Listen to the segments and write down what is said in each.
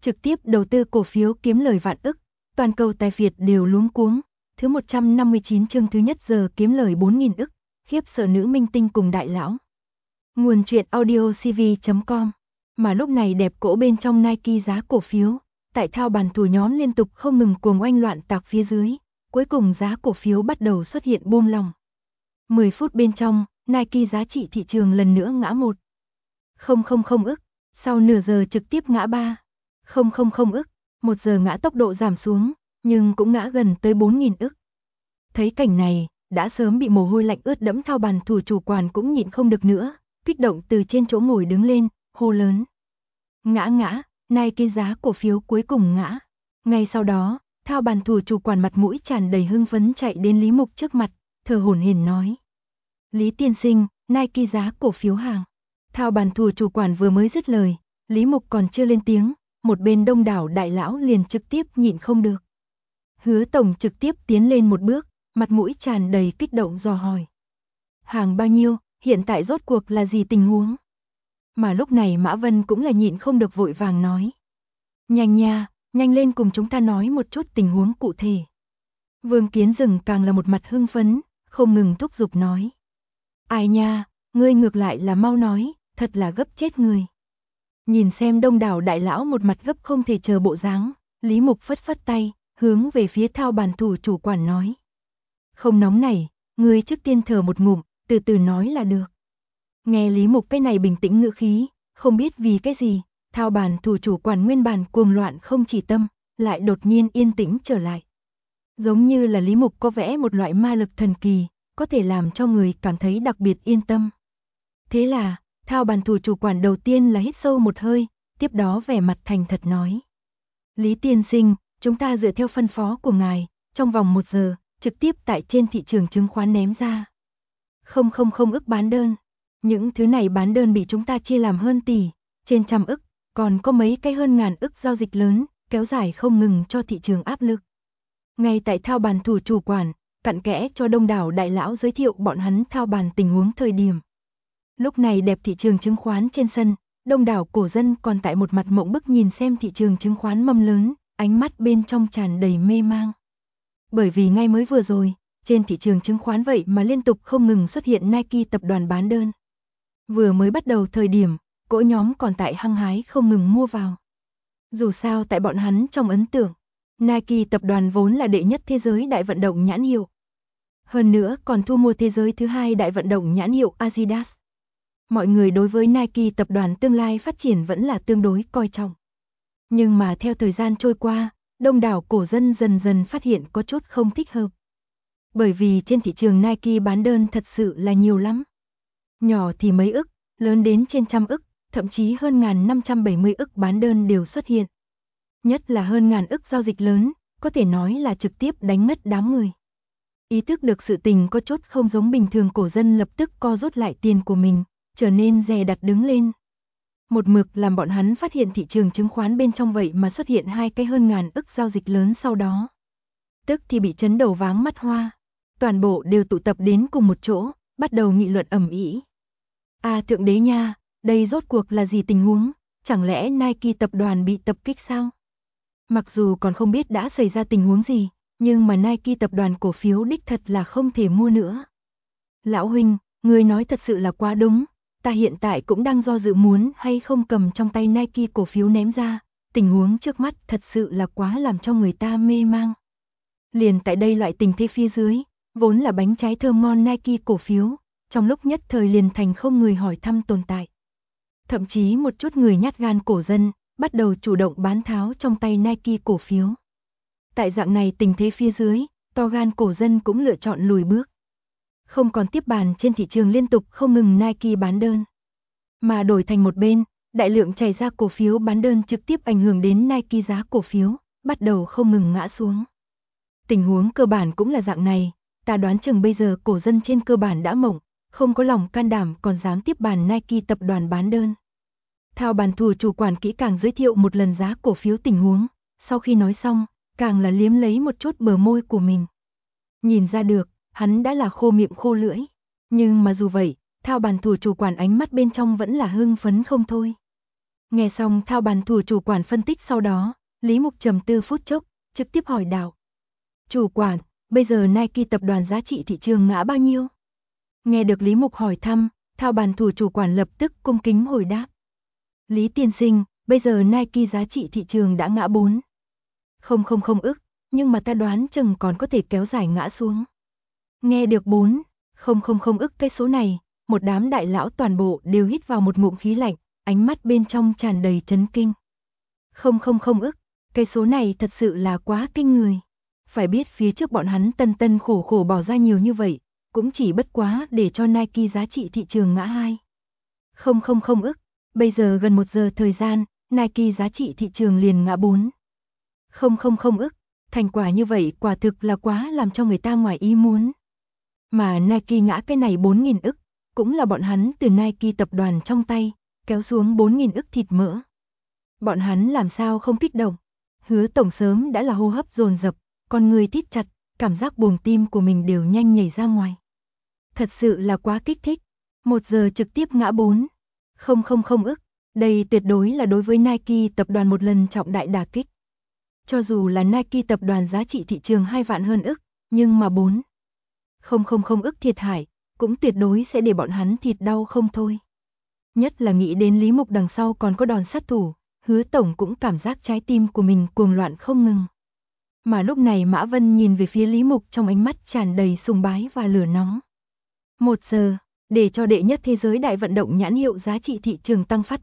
trực tiếp đầu tư cổ phiếu kiếm lời vạn ức, toàn cầu tài Việt đều luống cuống. Thứ 159 chương thứ nhất giờ kiếm lời 4.000 ức, khiếp sợ nữ minh tinh cùng đại lão. Nguồn truyện audio cv.com. Mà lúc này đẹp cỗ bên trong Nike giá cổ phiếu, tại thao bàn thủ nhóm liên tục không ngừng cuồng oanh loạn tạc phía dưới, cuối cùng giá cổ phiếu bắt đầu xuất hiện buông lỏng. 10 phút bên trong, Nike giá trị thị trường lần nữa ngã 1,000 ức, sau nửa giờ trực tiếp ngã 3,000 ức, 1 giờ ngã tốc độ giảm xuống, nhưng cũng ngã gần tới 4.000 ức. Thấy cảnh này, đã sớm bị mồ hôi lạnh ướt đẫm thao bàn thủ chủ quản cũng nhịn không được nữa, kích động từ trên chỗ ngồi đứng lên, hô lớn. Ngã, Nike giá cổ phiếu cuối cùng ngã. Ngay sau đó, thao bàn thủ chủ quản mặt mũi tràn đầy hưng phấn chạy đến Lý Mục trước mặt, thở hổn hển nói. Lý tiên sinh, Nike giá cổ phiếu hàng. Thao bàn thủ chủ quản vừa mới dứt lời, Lý Mục còn chưa lên tiếng, một bên đông đảo đại lão liền trực tiếp nhịn không được. Hứa tổng trực tiếp tiến lên một bước, mặt mũi tràn đầy kích động dò hỏi. Hàng bao nhiêu, hiện tại rốt cuộc là gì tình huống? Mà lúc này Mã Vân cũng là nhịn không được vội vàng nói. Nhanh nha, nhanh lên cùng chúng ta nói một chút tình huống cụ thể. Vương Kiến Dừng càng là một mặt hưng phấn, không ngừng thúc giục nói. Ai nha, ngươi ngược lại là mau nói, thật là gấp chết người. Nhìn xem đông đảo đại lão một mặt gấp không thể chờ bộ dáng, Lý Mục phất phất tay, hướng về phía thao bàn thủ chủ quản nói. Không nóng này, ngươi trước tiên thở một ngụm, từ từ nói là được. Nghe Lý Mục cái này bình tĩnh ngữ khí, không biết vì cái gì, thao bàn thủ chủ quản nguyên bản cuồng loạn không chỉ tâm, lại đột nhiên yên tĩnh trở lại. Giống như là Lý Mục có vẽ một loại ma lực thần kỳ, có thể làm cho người cảm thấy đặc biệt yên tâm. Thế là, thao bàn thủ chủ quản đầu tiên là hít sâu một hơi, tiếp đó vẻ mặt thành thật nói. Lý tiên sinh, chúng ta dựa theo phân phó của ngài, trong vòng 1 giờ, trực tiếp tại trên thị trường chứng khoán ném ra. 000 ức bán đơn. Những thứ này bán đơn bị chúng ta chia làm hơn tỷ, trên trăm ức, còn có mấy cái hơn ngàn ức giao dịch lớn, kéo dài không ngừng cho thị trường áp lực. Ngay tại thao bàn thủ chủ quản, cặn kẽ cho đông đảo đại lão giới thiệu bọn hắn thao bàn tình huống thời điểm. Lúc này đẹp thị trường chứng khoán trên sân, đông đảo cổ dân còn tại một mặt mộng bức nhìn xem thị trường chứng khoán mâm lớn, ánh mắt bên trong tràn đầy mê mang. Bởi vì ngay mới vừa rồi, trên thị trường chứng khoán vậy mà liên tục không ngừng xuất hiện Nike tập đoàn bán đơn. Vừa mới bắt đầu thời điểm, cỗ nhóm còn tại hăng hái không ngừng mua vào. Dù sao tại bọn hắn trong ấn tượng, Nike tập đoàn vốn là đệ nhất thế giới đại vận động nhãn hiệu. Hơn nữa còn thu mua thế giới thứ 2 đại vận động nhãn hiệu Adidas. Mọi người đối với Nike tập đoàn tương lai phát triển vẫn là tương đối coi trọng. Nhưng mà theo thời gian trôi qua, đông đảo cổ dân dần dần phát hiện có chút không thích hợp. Bởi vì trên thị trường Nike bán đơn thật sự là nhiều lắm. Nhỏ thì mấy ức, lớn đến trên trăm ức, thậm chí hơn 1.570 ức bán đơn đều xuất hiện. Nhất là hơn 1.000 ức giao dịch lớn, có thể nói là trực tiếp đánh mất đám người. Ý thức được sự tình có chút không giống bình thường, cổ dân lập tức co rút lại tiền của mình, trở nên dè đặt đứng lên. Một mực làm bọn hắn phát hiện thị trường chứng khoán bên trong vậy mà xuất hiện 2 cái hơn 1.000 ức giao dịch lớn sau đó. Tức thì bị chấn đầu váng mắt hoa. Toàn bộ đều tụ tập đến cùng một chỗ, bắt đầu nghị luận ầm ĩ. Thượng đế nha, đây rốt cuộc là gì tình huống, chẳng lẽ Nike tập đoàn bị tập kích sao? Mặc dù còn không biết đã xảy ra tình huống gì, nhưng mà Nike tập đoàn cổ phiếu đích thật là không thể mua nữa. Lão huynh, người nói thật sự là quá đúng, ta hiện tại cũng đang do dự muốn hay không cầm trong tay Nike cổ phiếu ném ra, tình huống trước mắt thật sự là quá làm cho người ta mê mang. Liền tại đây loại tình thế phía dưới, vốn là bánh trái thơm ngon Nike cổ phiếu, trong lúc nhất thời liền thành không người hỏi thăm tồn tại. Thậm chí một chút người nhát gan cổ dân, bắt đầu chủ động bán tháo trong tay Nike cổ phiếu. Tại dạng này tình thế phía dưới, to gan cổ dân cũng lựa chọn lùi bước. Không còn tiếp bàn trên thị trường liên tục không ngừng Nike bán đơn. Mà đổi thành một bên, đại lượng chảy ra cổ phiếu bán đơn trực tiếp ảnh hưởng đến Nike giá cổ phiếu, bắt đầu không ngừng ngã xuống. Tình huống cơ bản cũng là dạng này, ta đoán chừng bây giờ cổ dân trên cơ bản đã mộng, không có lòng can đảm còn dám tiếp bàn Nike tập đoàn bán đơn. Thao bàn thủ chủ quản kỹ càng giới thiệu một lần giá cổ phiếu tình huống, sau khi nói xong, càng là liếm lấy một chút bờ môi của mình. Nhìn ra được, hắn đã là khô miệng khô lưỡi, nhưng mà dù vậy, thao bàn thủ chủ quản ánh mắt bên trong vẫn là hưng phấn không thôi. Nghe xong thao bàn thủ chủ quản phân tích sau đó, Lý Mục trầm tư phút chốc, trực tiếp hỏi đạo. Chủ quản, bây giờ Nike tập đoàn giá trị thị trường ngã bao nhiêu? Nghe được Lý Mục hỏi thăm, thao bàn thủ chủ quản lập tức cung kính hồi đáp. Lý tiên sinh, bây giờ Nike giá trị thị trường đã ngã 4,000 ức, nhưng mà ta đoán chừng còn có thể kéo dài ngã xuống. Nghe được 4,000 ức cái số này, một đám đại lão toàn bộ đều hít vào một ngụm khí lạnh, ánh mắt bên trong tràn đầy chấn kinh. 0,000 ức, cái số này thật sự là quá kinh người. Phải biết phía trước bọn hắn tân khổ khổ bỏ ra nhiều như vậy, cũng chỉ bất quá để cho Nike giá trị thị trường ngã 2,000 ức. Bây giờ gần 1 giờ thời gian, Nike giá trị thị trường liền ngã 4,000 ức. Thành quả như vậy quả thực là quá làm cho người ta ngoài ý muốn. Mà Nike ngã cái này 4.000 ức, cũng là bọn hắn từ Nike tập đoàn trong tay, kéo xuống 4.000 ức thịt mỡ. Bọn hắn làm sao không kích động. Hứa tổng sớm đã là hô hấp dồn dập, con người thít chặt, cảm giác buồng tim của mình đều nhanh nhảy ra ngoài. Thật sự là quá kích thích. 1 giờ trực tiếp ngã 4,000 ức. Đây tuyệt đối là đối với Nike tập đoàn một lần trọng đại đả kích. Cho dù là Nike tập đoàn giá trị thị trường 2 vạn hơn ức, nhưng mà 4,000 ức thiệt hại, cũng tuyệt đối sẽ để bọn hắn thịt đau không thôi. Nhất là nghĩ đến Lý Mục đằng sau còn có đòn sát thủ, Hứa tổng cũng cảm giác trái tim của mình cuồng loạn không ngừng. Mà lúc này Mã Vân nhìn về phía Lý Mục trong ánh mắt tràn đầy sùng bái và lửa nóng. 1 giờ, để cho đệ nhất thế giới đại vận động nhãn hiệu giá trị thị trường tăng phát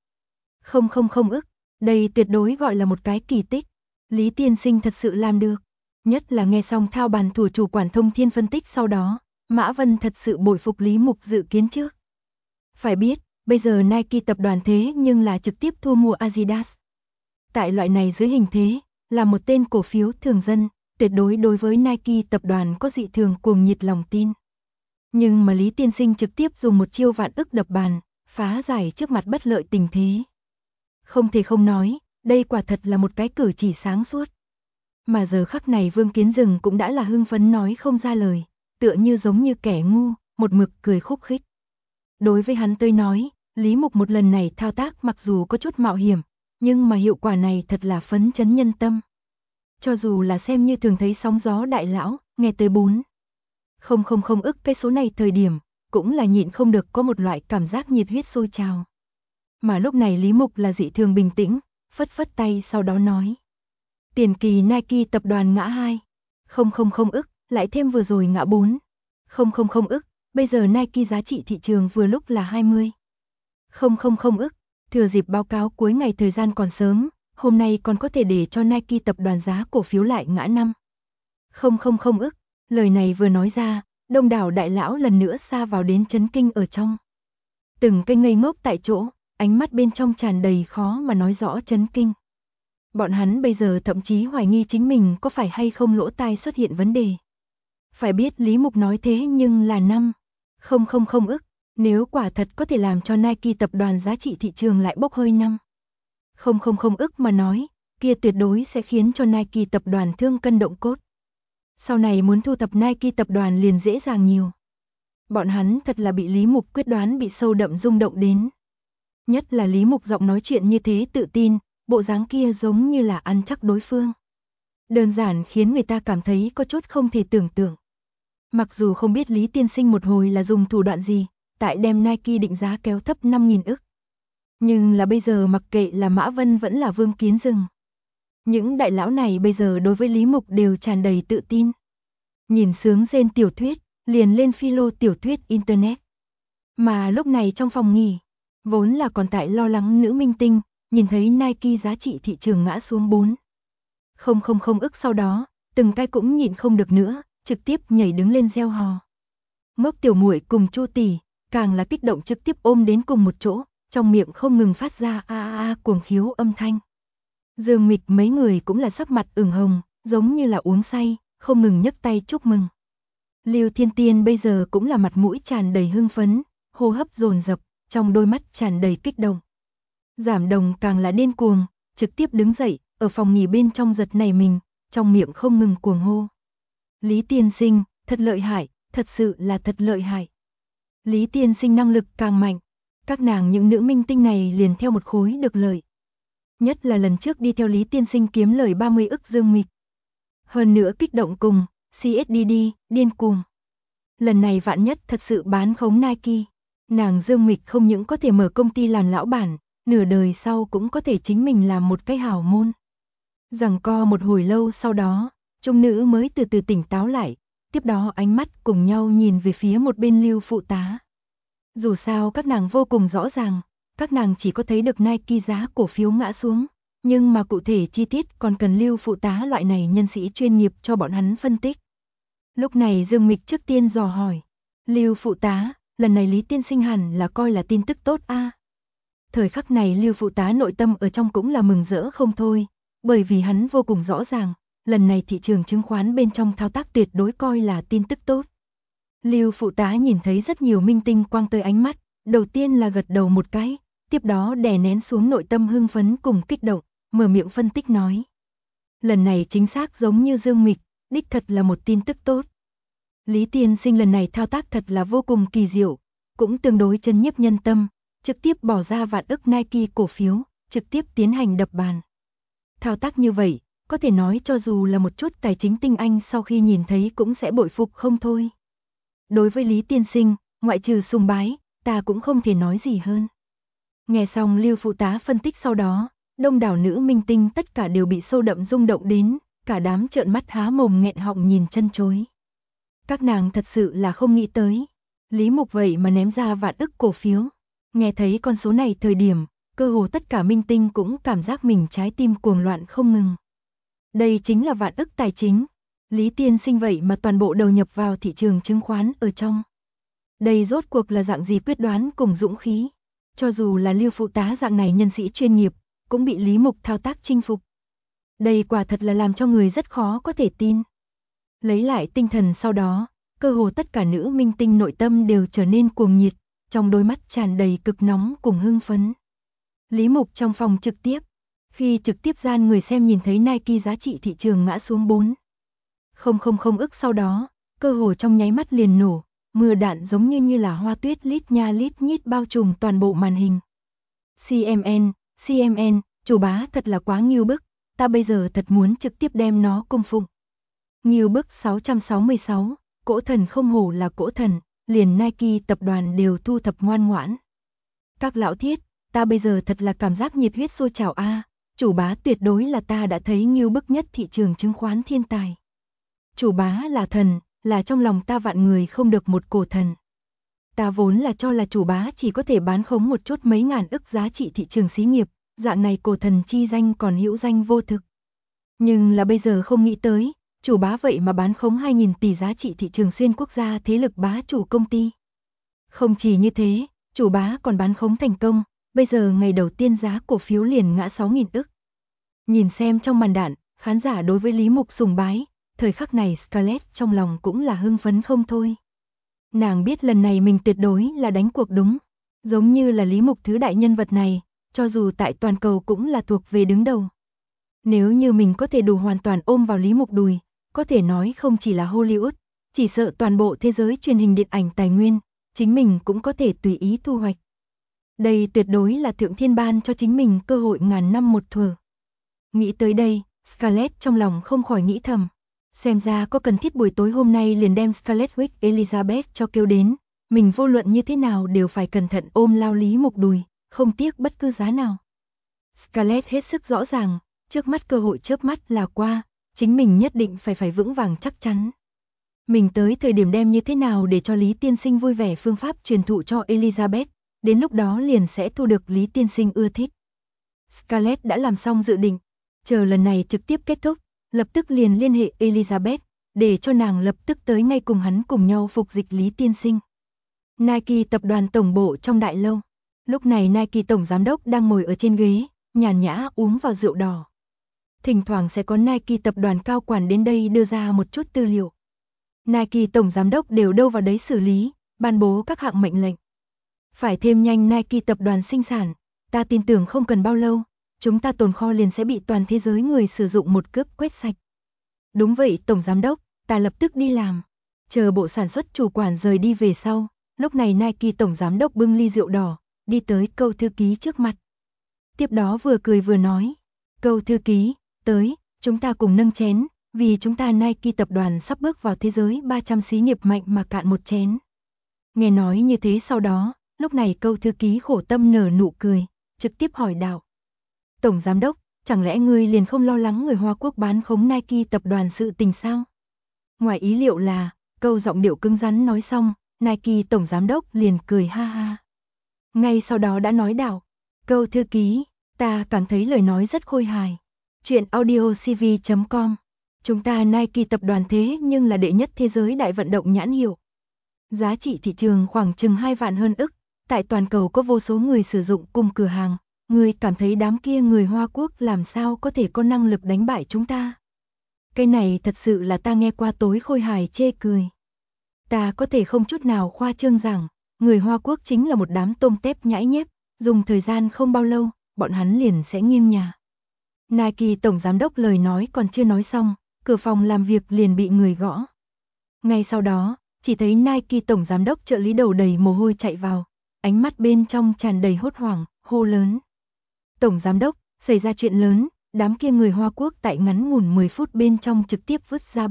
4,000 ức, đây tuyệt đối gọi là một cái kỳ tích. Lý tiên sinh thật sự làm được. Nhất là nghe xong thao bàn thủ chủ quản Thông Thiên phân tích sau đó, Mã Vân thật sự bội phục Lý Mục dự kiến trước. Phải biết, bây giờ Nike tập đoàn thế nhưng là trực tiếp thu mua Adidas. Tại loại này dưới hình thế, là một tên cổ phiếu thường dân, tuyệt đối đối với Nike tập đoàn có dị thường cuồng nhiệt lòng tin. Nhưng mà Lý tiên sinh trực tiếp dùng một chiêu vạn ức đập bàn, phá giải trước mặt bất lợi tình thế. Không thể không nói, đây quả thật là một cái cử chỉ sáng suốt. Mà giờ khắc này Vương Kiến Dừng cũng đã là hưng phấn nói không ra lời, tựa như giống như kẻ ngu, một mực cười khúc khích. Đối với hắn tới nói, Lý Mục một lần này thao tác mặc dù có chút mạo hiểm, nhưng mà hiệu quả này thật là phấn chấn nhân tâm. Cho dù là xem như thường thấy sóng gió đại lão, nghe tới 4,000 ức cái số này thời điểm, cũng là nhịn không được có một loại cảm giác nhiệt huyết sôi trào. Mà lúc này Lý Mục là dị thường bình tĩnh, phất phất tay sau đó nói. Tiền kỳ Nike tập đoàn ngã 2,000 ức, lại thêm vừa rồi ngã 4,000 ức, bây giờ Nike giá trị thị trường vừa lúc là 20,000 ức. Thừa dịp báo cáo cuối ngày thời gian còn sớm, hôm nay còn có thể để cho Nike tập đoàn giá cổ phiếu lại ngã 5,000 ức. Lời này vừa nói ra, đông đảo đại lão lần nữa sa vào đến chấn kinh ở trong. Từng cái ngây ngốc tại chỗ, ánh mắt bên trong tràn đầy khó mà nói rõ chấn kinh. Bọn hắn bây giờ thậm chí hoài nghi chính mình có phải hay không lỗ tai xuất hiện vấn đề. Phải biết Lý Mục nói thế nhưng là 5,000 ức, nếu quả thật có thể làm cho Nike tập đoàn giá trị thị trường lại bốc hơi 5,000 ức mà nói, kia tuyệt đối sẽ khiến cho Nike tập đoàn thương cân động cốt. Sau này muốn thu thập Nike tập đoàn liền dễ dàng nhiều. Bọn hắn thật là bị Lý Mục quyết đoán bị sâu đậm rung động đến. Nhất là Lý Mục giọng nói chuyện như thế tự tin, bộ dáng kia giống như là ăn chắc đối phương. Đơn giản khiến người ta cảm thấy có chút không thể tưởng tượng. Mặc dù không biết Lý tiên sinh một hồi là dùng thủ đoạn gì, tại đem Nike định giá kéo thấp 5.000 ức. Nhưng là bây giờ mặc kệ là Mã Vân vẫn là Vương Kiến Dừng. Những đại lão này bây giờ đối với Lý Mục đều tràn đầy tự tin. Nhìn sướng rên tiểu thuyết, liền lên philo tiểu thuyết Internet. Mà lúc này trong phòng nghỉ, vốn là còn tại lo lắng nữ minh tinh, nhìn thấy Nike giá trị thị trường ngã xuống 4,000 ức sau đó, từng cái cũng nhịn không được nữa, trực tiếp nhảy đứng lên reo hò. Ngốc tiểu muội cùng Chu tỷ, càng là kích động trực tiếp ôm đến cùng một chỗ, trong miệng không ngừng phát ra a a cuồng khiếu âm thanh. Dương Mịch mấy người cũng là sắc mặt ửng hồng, giống như là uống say, không ngừng nhấc tay chúc mừng. Lưu Thiên Tiên bây giờ cũng là mặt mũi tràn đầy hưng phấn, hô hấp dồn dập, trong đôi mắt tràn đầy kích động. Giảm Đồng càng là điên cuồng, trực tiếp đứng dậy, ở phòng nghỉ bên trong giật nảy mình, trong miệng không ngừng cuồng hô. Lý tiên sinh, thật lợi hại, thật sự là thật lợi hại. Lý tiên sinh năng lực càng mạnh, Các nàng những nữ minh tinh này liền theo một khối được lợi. Nhất là lần trước đi theo Lý Tiên Sinh kiếm lời 30 ức Dương Mịch. Hơn nữa kích động cùng, CSDD, điên cuồng. Lần này vạn nhất thật sự bán khống Nike. Nàng Dương Mịch không những có thể mở công ty làm lão bản, nửa đời sau cũng có thể chính mình làm một cái hào môn. Giằng co một hồi lâu sau đó, trung nữ mới từ từ tỉnh táo lại, tiếp đó ánh mắt cùng nhau nhìn về phía một bên Lưu phụ tá. Dù sao các nàng vô cùng rõ ràng, các nàng chỉ có thấy được Nike giá cổ phiếu ngã xuống, nhưng mà cụ thể chi tiết còn cần Lưu phụ tá loại này nhân sĩ chuyên nghiệp cho bọn hắn phân tích. Lúc này Dương Mịch trước tiên dò hỏi, Lưu phụ tá, lần này Lý Tiên Sinh hẳn là coi là tin tức tốt a. Thời khắc này Lưu phụ tá nội tâm ở trong cũng là mừng rỡ không thôi, bởi vì hắn vô cùng rõ ràng, lần này thị trường chứng khoán bên trong thao tác tuyệt đối coi là tin tức tốt. Lưu phụ tá nhìn thấy rất nhiều minh tinh quang tới ánh mắt, đầu tiên là gật đầu một cái, tiếp đó đè nén xuống nội tâm hưng phấn cùng kích động, mở miệng phân tích nói. Lần này chính xác giống như Dương Mịch, đích thật là một tin tức tốt. Lý Tiên Sinh lần này thao tác thật là vô cùng kỳ diệu, cũng tương đối chấn nhiếp nhân tâm, trực tiếp bỏ ra vạn ức Nike cổ phiếu, trực tiếp tiến hành đập bàn. Thao tác như vậy, có thể nói cho dù là một chút tài chính tinh anh sau khi nhìn thấy cũng sẽ bội phục không thôi. Đối với Lý Tiên Sinh, ngoại trừ sùng bái, ta cũng không thể nói gì hơn. Nghe xong Lưu phụ tá phân tích sau đó, đông đảo nữ minh tinh tất cả đều bị sâu đậm rung động đến, cả đám trợn mắt há mồm nghẹn họng nhìn chân chối. Các nàng thật sự là không nghĩ tới, Lý Mục vậy mà ném ra vạn ức cổ phiếu. Nghe thấy con số này thời điểm, cơ hồ tất cả minh tinh cũng cảm giác mình trái tim cuồng loạn không ngừng. Đây chính là vạn ức tài chính. Lý Tiên Sinh vậy mà toàn bộ đầu nhập vào thị trường chứng khoán ở trong. Đây rốt cuộc là dạng gì quyết đoán cùng dũng khí. Cho dù là Lưu phụ tá dạng này nhân sĩ chuyên nghiệp, cũng bị Lý Mục thao tác chinh phục. Đây quả thật là làm cho người rất khó có thể tin. Lấy lại tinh thần sau đó, cơ hồ tất cả nữ minh tinh nội tâm đều trở nên cuồng nhiệt, trong đôi mắt tràn đầy cực nóng cùng hưng phấn. Lý Mục trong phòng trực tiếp, khi trực tiếp gian người xem nhìn thấy Nike giá trị thị trường ngã xuống 4,000 ức sau đó, cơ hồ trong nháy mắt liền nổ, mưa đạn giống như là hoa tuyết lít nha lít nhít bao trùm toàn bộ màn hình. CMN, chủ bá thật là quá ngưu bức, ta bây giờ thật muốn trực tiếp đem nó cung phụng. Ngưu bức 666, cỗ thần không hổ là cỗ thần, liền Nike tập đoàn đều thu thập ngoan ngoãn. Các lão thiết, ta bây giờ thật là cảm giác nhiệt huyết sôi trào a, chủ bá tuyệt đối là ta đã thấy ngưu bức nhất thị trường chứng khoán thiên tài. Chủ bá là thần, là trong lòng ta vạn người không được một cổ thần. Ta vốn là cho là chủ bá chỉ có thể bán khống một chút mấy ngàn ức giá trị thị trường xí nghiệp, dạng này cổ thần chi danh còn hữu danh vô thực. Nhưng là bây giờ không nghĩ tới, chủ bá vậy mà bán khống 2.000 tỷ giá trị thị trường xuyên quốc gia thế lực bá chủ công ty. Không chỉ như thế, chủ bá còn bán khống thành công, bây giờ ngày đầu tiên giá cổ phiếu liền ngã 6.000 ức. Nhìn xem trong màn đạn, khán giả đối với Lý Mục sùng bái, thời khắc này Scarlett trong lòng cũng là hưng phấn không thôi. Nàng biết lần này mình tuyệt đối là đánh cuộc đúng, giống như là Lý Mục thứ đại nhân vật này, cho dù tại toàn cầu cũng là thuộc về đứng đầu. Nếu như mình có thể đủ hoàn toàn ôm vào Lý Mục đùi, có thể nói không chỉ là Hollywood, chỉ sợ toàn bộ thế giới truyền hình điện ảnh tài nguyên, chính mình cũng có thể tùy ý thu hoạch. Đây tuyệt đối là thượng thiên ban cho chính mình cơ hội ngàn năm một thuở. Nghĩ tới đây, Scarlett trong lòng không khỏi nghĩ thầm. Xem ra có cần thiết buổi tối hôm nay liền đem Scarlett Witch Elizabeth cho kêu đến, mình vô luận như thế nào đều phải cẩn thận ôm lao Lý Mục đùi, không tiếc bất cứ giá nào. Scarlett hết sức rõ ràng, trước mắt cơ hội chớp mắt là qua, chính mình nhất định phải vững vàng chắc chắn. Mình tới thời điểm đem như thế nào để cho Lý Tiên Sinh vui vẻ phương pháp truyền thụ cho Elizabeth, đến lúc đó liền sẽ thu được Lý Tiên Sinh ưa thích. Scarlett đã làm xong dự định, chờ lần này trực tiếp kết thúc, lập tức liền liên hệ Elizabeth, để cho nàng lập tức tới ngay cùng hắn cùng nhau phục dịch Lý Tiên Sinh. Nike tập đoàn tổng bộ trong đại lâu. Lúc này Nike tổng giám đốc đang ngồi ở trên ghế, nhàn nhã uống vào rượu đỏ. Thỉnh thoảng sẽ có Nike tập đoàn cao quản đến đây đưa ra một chút tư liệu. Nike tổng giám đốc đều đâu vào đấy xử lý, ban bố các hạng mệnh lệnh. Phải thêm nhanh Nike tập đoàn sinh sản, ta tin tưởng không cần bao lâu, chúng ta tồn kho liền sẽ bị toàn thế giới người sử dụng một cướp quét sạch. Đúng vậy tổng giám đốc, ta lập tức đi làm. Chờ bộ sản xuất chủ quản rời đi về sau, lúc này Nike tổng giám đốc bưng ly rượu đỏ, đi tới Câu thư ký trước mặt. Tiếp đó vừa cười vừa nói, Câu thư ký, tới, chúng ta cùng nâng chén, vì chúng ta Nike tập đoàn sắp bước vào thế giới 300 xí nghiệp mạnh mà cạn một chén. Nghe nói như thế sau đó, lúc này Câu thư ký khổ tâm nở nụ cười, trực tiếp hỏi đạo. Tổng giám đốc, chẳng lẽ ngươi liền không lo lắng người Hoa Quốc bán khống Nike tập đoàn sự tình sao? Ngoài ý liệu là, Câu giọng điệu cứng rắn nói xong, Nike tổng giám đốc liền cười ha ha. Ngay sau đó đã nói đạo, Câu thư ký, ta cảm thấy lời nói rất khôi hài. Chuyện audiocv.com. Chúng ta Nike tập đoàn thế nhưng là đệ nhất thế giới đại vận động nhãn hiệu. Giá trị thị trường khoảng chừng 2 vạn hơn ức, tại toàn cầu có vô số người sử dụng cùng cửa hàng. Ngươi cảm thấy đám kia người Hoa Quốc làm sao có thể có năng lực đánh bại chúng ta? Cái này thật sự là ta nghe qua tối khôi hài chê cười. Ta có thể không chút nào khoa trương rằng, người Hoa Quốc chính là một đám tôm tép nhãi nhép, dùng thời gian không bao lâu, bọn hắn liền sẽ nghiêng nhà. Nike tổng giám đốc lời nói còn chưa nói xong, cửa phòng làm việc liền bị người gõ. Ngay sau đó, chỉ thấy Nike tổng giám đốc trợ lý đầu đầy mồ hôi chạy vào, ánh mắt bên trong tràn đầy hốt hoảng, hô lớn. Tổng giám đốc, xảy ra chuyện lớn, đám kia người Hoa Quốc tại ngắn ngủn 10 phút bên trong trực tiếp vứt ra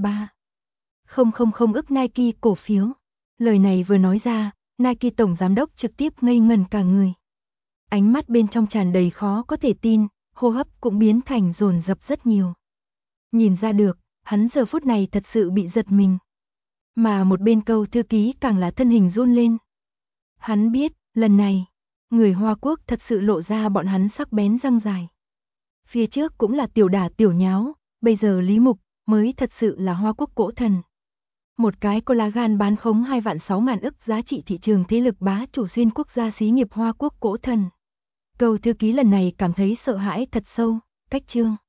3,000 ức Nike cổ phiếu. Lời này vừa nói ra, Nike tổng giám đốc trực tiếp ngây ngẩn cả người. Ánh mắt bên trong tràn đầy khó có thể tin, hô hấp cũng biến thành dồn dập rất nhiều. Nhìn ra được, hắn giờ phút này thật sự bị giật mình. Mà một bên Câu thư ký càng là thân hình run lên. Hắn biết, lần này, người Hoa Quốc thật sự lộ ra bọn hắn sắc bén răng dài. Phía trước cũng là tiểu đả tiểu nháo, bây giờ Lý Mục mới thật sự là Hoa Quốc cỗ thần. Một cái collagen bán khống 2.600.000 ức giá trị thị trường thế lực bá chủ xuyên quốc gia xí nghiệp Hoa Quốc cỗ thần. Câu thư ký lần này cảm thấy sợ hãi thật sâu, cách chương.